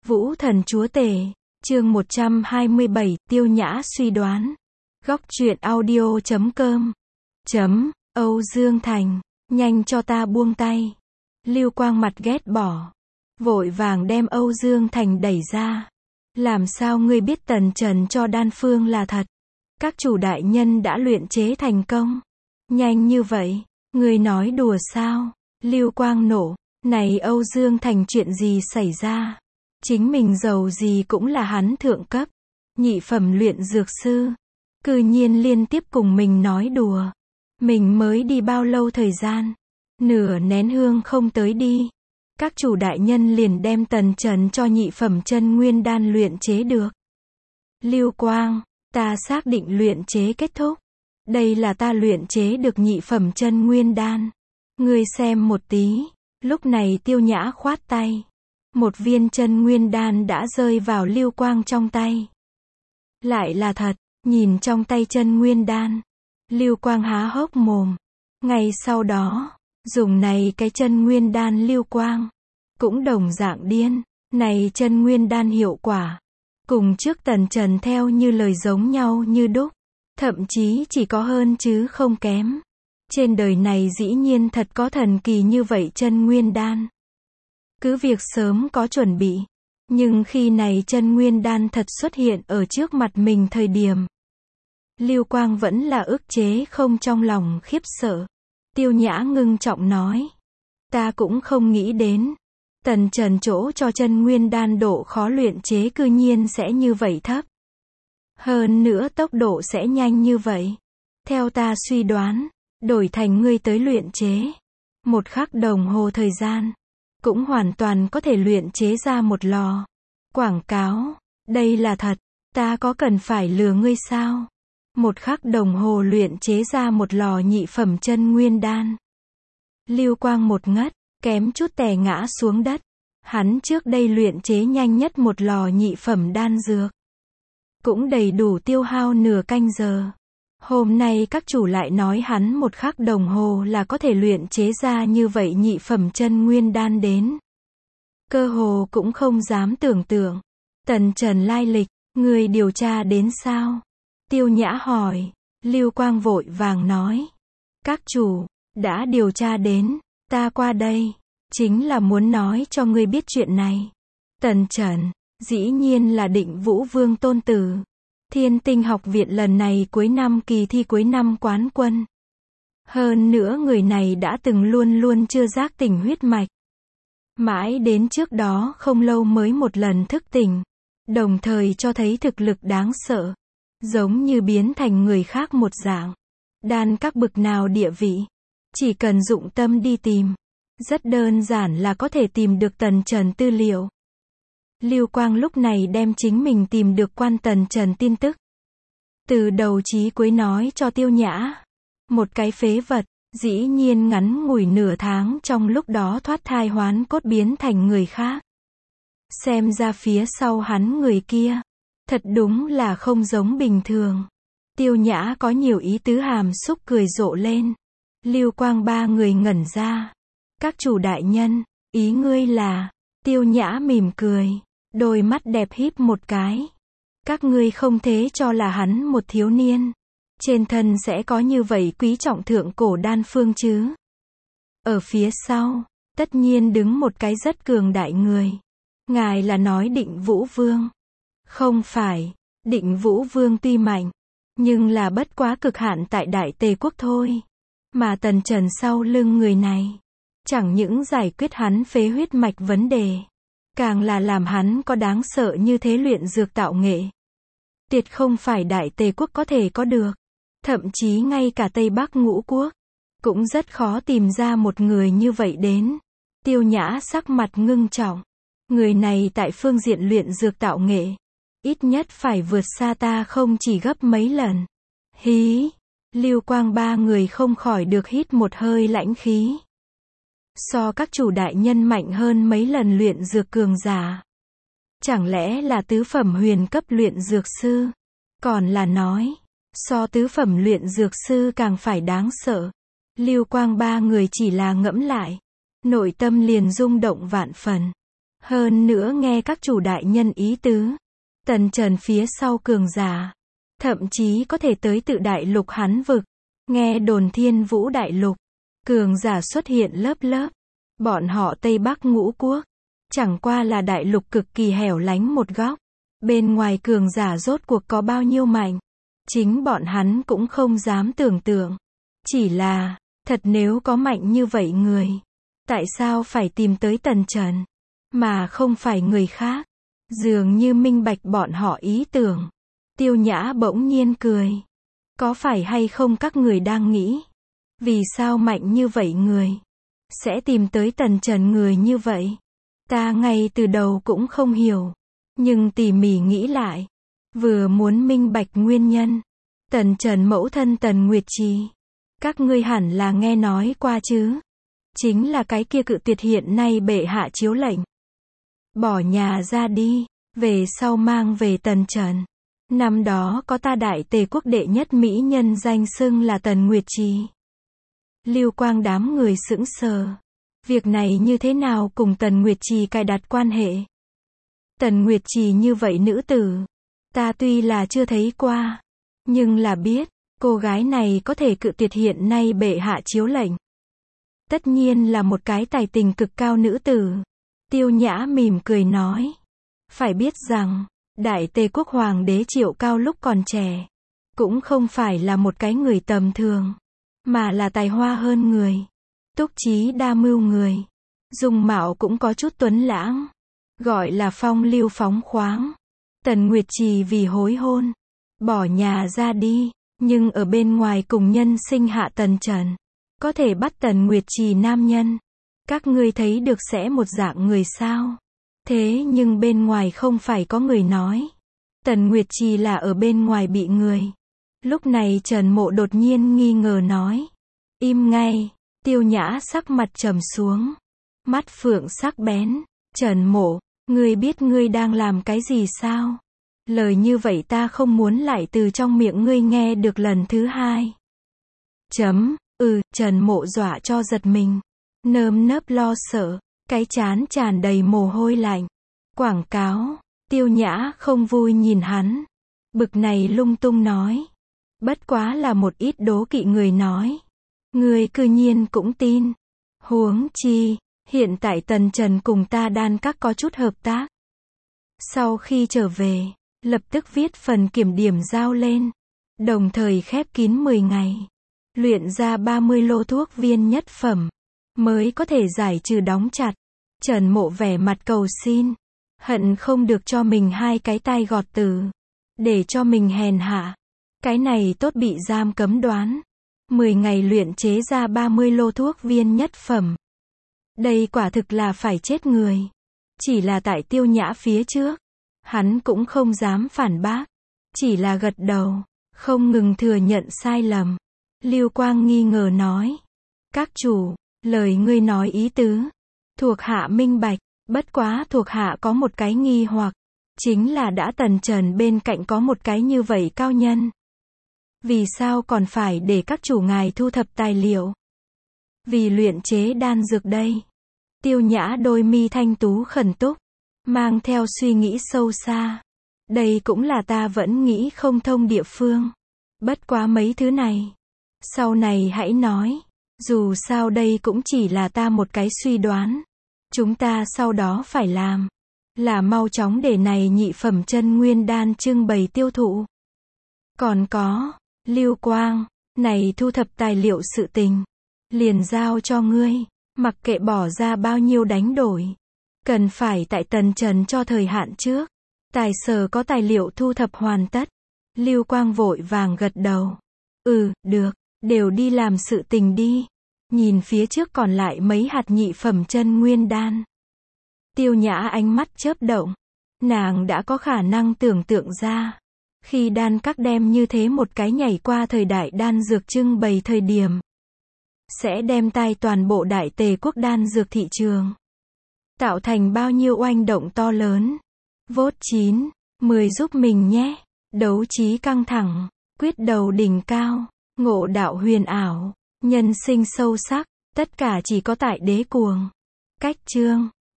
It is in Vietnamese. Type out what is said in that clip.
Vũ thần chúa tể, chương 127, Tiêu Nhã suy đoán. Góc truyện audio.com. Âu Dương Thành, nhanh cho ta buông tay. Lưu Quang mặt ghét bỏ, vội vàng đem Âu Dương Thành đẩy ra. Làm sao ngươi biết Tần Trần cho đan phương là thật? Các chủ đại nhân đã luyện chế thành công. Nhanh như vậy, ngươi nói đùa sao? Lưu Quang nổ, này Âu Dương Thành chuyện gì xảy ra? Chính mình giàu gì cũng là hắn thượng cấp, nhị phẩm luyện dược sư, cư nhiên liên tiếp cùng mình nói đùa. Mình mới đi bao lâu thời gian? Nửa nén hương không tới đi. Các chủ đại nhân liền đem Tần Trần cho nhị phẩm chân nguyên đan luyện chế được. Lưu Quang, ta xác định luyện chế kết thúc. Đây là ta luyện chế được nhị phẩm chân nguyên đan. Ngươi xem một tí. Lúc này Tiêu Nhã khoát tay. Một viên chân nguyên đan đã rơi vào Lưu Quang trong tay. Lại là thật, nhìn trong tay chân nguyên đan. Lưu Quang há hốc mồm. Ngay sau đó, dùng này cái chân nguyên đan Lưu Quang cũng đồng dạng điên. Này chân nguyên đan hiệu quả cùng trước Tần Trần theo như lời giống nhau như đúc, thậm chí chỉ có hơn chứ không kém. Trên đời này dĩ nhiên thật có thần kỳ như vậy chân nguyên đan. Cứ việc sớm có chuẩn bị, nhưng khi này chân nguyên đan thật xuất hiện ở trước mặt mình thời điểm, Lưu Quang vẫn là ức chế không trong lòng khiếp sợ. Tiêu Nhã ngưng trọng nói, ta cũng không nghĩ đến, Tần Trần chỗ cho chân nguyên đan độ khó luyện chế cư nhiên sẽ như vậy thấp. Hơn nữa tốc độ sẽ nhanh như vậy. Theo ta suy đoán, đổi thành ngươi tới luyện chế, một khắc đồng hồ thời gian, cũng hoàn toàn có thể luyện chế ra một lò. Quảng cáo, đây là thật, ta có cần phải lừa ngươi sao? Một khắc đồng hồ luyện chế ra một lò nhị phẩm chân nguyên đan. Lưu Quang một ngất, kém chút tè ngã xuống đất. Hắn trước đây luyện chế nhanh nhất một lò nhị phẩm đan dược, cũng đầy đủ tiêu hao nửa canh giờ. Hôm nay các chủ lại nói hắn một khắc đồng hồ là có thể luyện chế ra như vậy nhị phẩm chân nguyên đan đến. Cơ hồ cũng không dám tưởng tượng. Tần Trần lai lịch, người điều tra đến sao? Tiêu Nhã hỏi. Lưu Quang vội vàng nói, các chủ đã điều tra đến, ta qua đây chính là muốn nói cho ngươi biết chuyện này. Tần Trần, dĩ nhiên là Định Vũ Vương tôn tử. Thiên Tinh học viện lần này cuối năm kỳ thi cuối năm quán quân. Hơn nữa người này đã từng luôn luôn chưa giác tỉnh huyết mạch. Mãi đến trước đó không lâu mới một lần thức tỉnh. Đồng thời cho thấy thực lực đáng sợ. Giống như biến thành người khác một dạng. Đan các bực nào địa vị. Chỉ cần dụng tâm đi tìm. Rất đơn giản là có thể tìm được Tần Trần tư liệu. Lưu Quang lúc này đem chính mình tìm được quan Tần Trần tin tức. Từ đầu chí cuối nói cho Tiêu Nhã. Một cái phế vật, dĩ nhiên ngắn ngủi nửa tháng trong lúc đó thoát thai hoán cốt biến thành người khác. Xem ra phía sau hắn người kia, thật đúng là không giống bình thường. Tiêu Nhã có nhiều ý tứ hàm xúc cười rộ lên. Lưu Quang ba người ngẩn ra. Các chủ đại nhân, ý ngươi là? Tiêu Nhã mỉm cười, đôi mắt đẹp híp một cái. Các ngươi không thế cho là hắn một thiếu niên trên thân sẽ có như vậy quý trọng thượng cổ đan phương chứ? Ở phía sau, tất nhiên đứng một cái rất cường đại người. Ngài là nói Định Vũ Vương? Không phải, Định Vũ Vương tuy mạnh, nhưng là bất quá cực hạn tại Đại Tề quốc thôi. Mà Tần Trần sau lưng người này, chẳng những giải quyết hắn phế huyết mạch vấn đề, càng là làm hắn có đáng sợ như thế luyện dược tạo nghệ. Tuyệt không phải Đại Tề quốc có thể có được. Thậm chí ngay cả Tây Bắc Ngũ quốc cũng rất khó tìm ra một người như vậy đến. Tiêu Nhã sắc mặt ngưng trọng. Người này tại phương diện luyện dược tạo nghệ, ít nhất phải vượt xa ta không chỉ gấp mấy lần. Hí! Lưu Quang ba người không khỏi được hít một hơi lãnh khí. So các chủ đại nhân mạnh hơn mấy lần luyện dược cường giả. Chẳng lẽ là tứ phẩm huyền cấp luyện dược sư? Còn là nói, so tứ phẩm luyện dược sư càng phải đáng sợ. Lưu Quang ba người chỉ là ngẫm lại, nội tâm liền rung động vạn phần. Hơn nữa nghe các chủ đại nhân ý tứ, tần trần phía sau cường giả, thậm chí có thể tới tự đại lục hắn vực. Nghe đồn Thiên Vũ đại lục, cường giả xuất hiện lớp lớp. Bọn họ Tây Bắc ngũ quốc, chẳng qua là đại lục cực kỳ hẻo lánh một góc. Bên ngoài cường giả rốt cuộc có bao nhiêu mạnh, chính bọn hắn cũng không dám tưởng tượng. Chỉ là, thật nếu có mạnh như vậy người, tại sao phải tìm tới tần trần, mà không phải người khác? Dường như minh bạch bọn họ ý tưởng. Tiêu Nhã bỗng nhiên cười. Có phải hay không các người đang nghĩ, vì sao mạnh như vậy người sẽ tìm tới tần trần người như vậy? Ta ngay từ đầu cũng không hiểu, nhưng tỉ mỉ nghĩ lại, vừa muốn minh bạch nguyên nhân. Tần trần mẫu thân Tần Nguyệt Trì, các ngươi hẳn là nghe nói qua chứ? Chính là cái kia cự tuyệt hiện nay bệ hạ chiếu lệnh, bỏ nhà ra đi, về sau mang về tần trần. Năm đó có ta Đại Tề quốc đệ nhất mỹ nhân danh xưng là Tần Nguyệt Trì. Lưu Quang đám người sững sờ. Việc này như thế nào cùng Tần Nguyệt Trì cài đặt quan hệ? Tần Nguyệt Trì như vậy nữ tử, ta tuy là chưa thấy qua, nhưng là biết, cô gái này có thể cự tuyệt hiện nay bệ hạ chiếu lệnh. Tất nhiên là một cái tài tình cực cao nữ tử. Tiêu Nhã mỉm cười nói. Phải biết rằng, Đại Tề quốc hoàng đế Triệu Cao lúc còn trẻ, cũng không phải là một cái người tầm thường, mà là tài hoa hơn người, túc trí đa mưu người, dung mạo cũng có chút tuấn lãng, gọi là phong lưu phóng khoáng. Tần Nguyệt Trì vì hối hôn, bỏ nhà ra đi, nhưng ở bên ngoài cùng nhân sinh hạ tần trần, có thể bắt Tần Nguyệt Trì nam nhân. Các ngươi thấy được sẽ một dạng người sao? Thế nhưng bên ngoài không phải có người nói, Tần Nguyệt Trì là ở bên ngoài bị người. Lúc này Trần Mộ đột nhiên nghi ngờ nói. Im ngay. Tiêu Nhã sắc mặt trầm xuống, mắt phượng sắc bén. Trần Mộ, ngươi biết ngươi đang làm cái gì sao? Lời như vậy ta không muốn lại từ trong miệng ngươi nghe được lần thứ hai. Trần Mộ dọa cho giật mình, nơm nớp lo sợ, cái trán tràn đầy mồ hôi lạnh. Quảng cáo. Tiêu Nhã không vui nhìn hắn, bực này lung tung nói. Bất quá là một ít đố kỵ người nói. Ngươi cư nhiên cũng tin. Huống chi, hiện tại tần trần cùng ta đan các có chút hợp tác. Sau khi trở về, lập tức viết phần kiểm điểm giao lên, đồng thời khép kín 10 ngày, luyện ra 30 lô thuốc viên nhất phẩm, mới có thể giải trừ đóng chặt. Trần Mộ vẻ mặt cầu xin, hận không được cho mình hai cái tai gọt tử, để cho mình hèn hạ. Cái này tốt bị giam cấm đoán. 10 ngày luyện chế ra 30 lô thuốc viên nhất phẩm. Đây quả thực là phải chết người. Chỉ là tại Tiêu Nhã phía trước, hắn cũng không dám phản bác, chỉ là gật đầu, không ngừng thừa nhận sai lầm. Lưu Quang nghi ngờ nói. Các chủ, lời ngươi nói ý tứ, thuộc hạ minh bạch, bất quá thuộc hạ có một cái nghi hoặc, chính là đã tần trần bên cạnh có một cái như vậy cao nhân. Vì sao còn phải để các chủ ngài thu thập tài liệu? Vì luyện chế đan dược đây. Tiêu Nhã đôi mi thanh tú khẩn túc, mang theo suy nghĩ sâu xa. Đây cũng là ta vẫn nghĩ không thông địa phương. Bất quá mấy thứ này, sau này hãy nói. Dù sao đây cũng chỉ là ta một cái suy đoán. Chúng ta sau đó phải làm là mau chóng để này nhị phẩm chân nguyên đan trưng bày tiêu thụ. Còn có, Lưu Quang, này thu thập tài liệu sự tình, liền giao cho ngươi, mặc kệ bỏ ra bao nhiêu đánh đổi, cần phải tại tần trần cho thời hạn trước. Tài sở có tài liệu thu thập hoàn tất. Lưu Quang vội vàng gật đầu. Được, đều đi làm sự tình đi. Nhìn phía trước còn lại mấy hạt nhị phẩm chân nguyên đan. Tiêu Nhã ánh mắt chớp động. Nàng đã có khả năng tưởng tượng ra, khi đan các đem như thế một cái nhảy qua thời đại đan dược trưng bày thời điểm, sẽ đem tai toàn bộ Đại Tề quốc đan dược thị trường, tạo thành bao nhiêu oanh động to lớn. Vote 9, 10 giúp mình nhé. Đấu trí căng thẳng, quyết đầu đỉnh cao, ngộ đạo huyền ảo, nhân sinh sâu sắc, tất cả chỉ có tại Đế Cuồng. Cách chương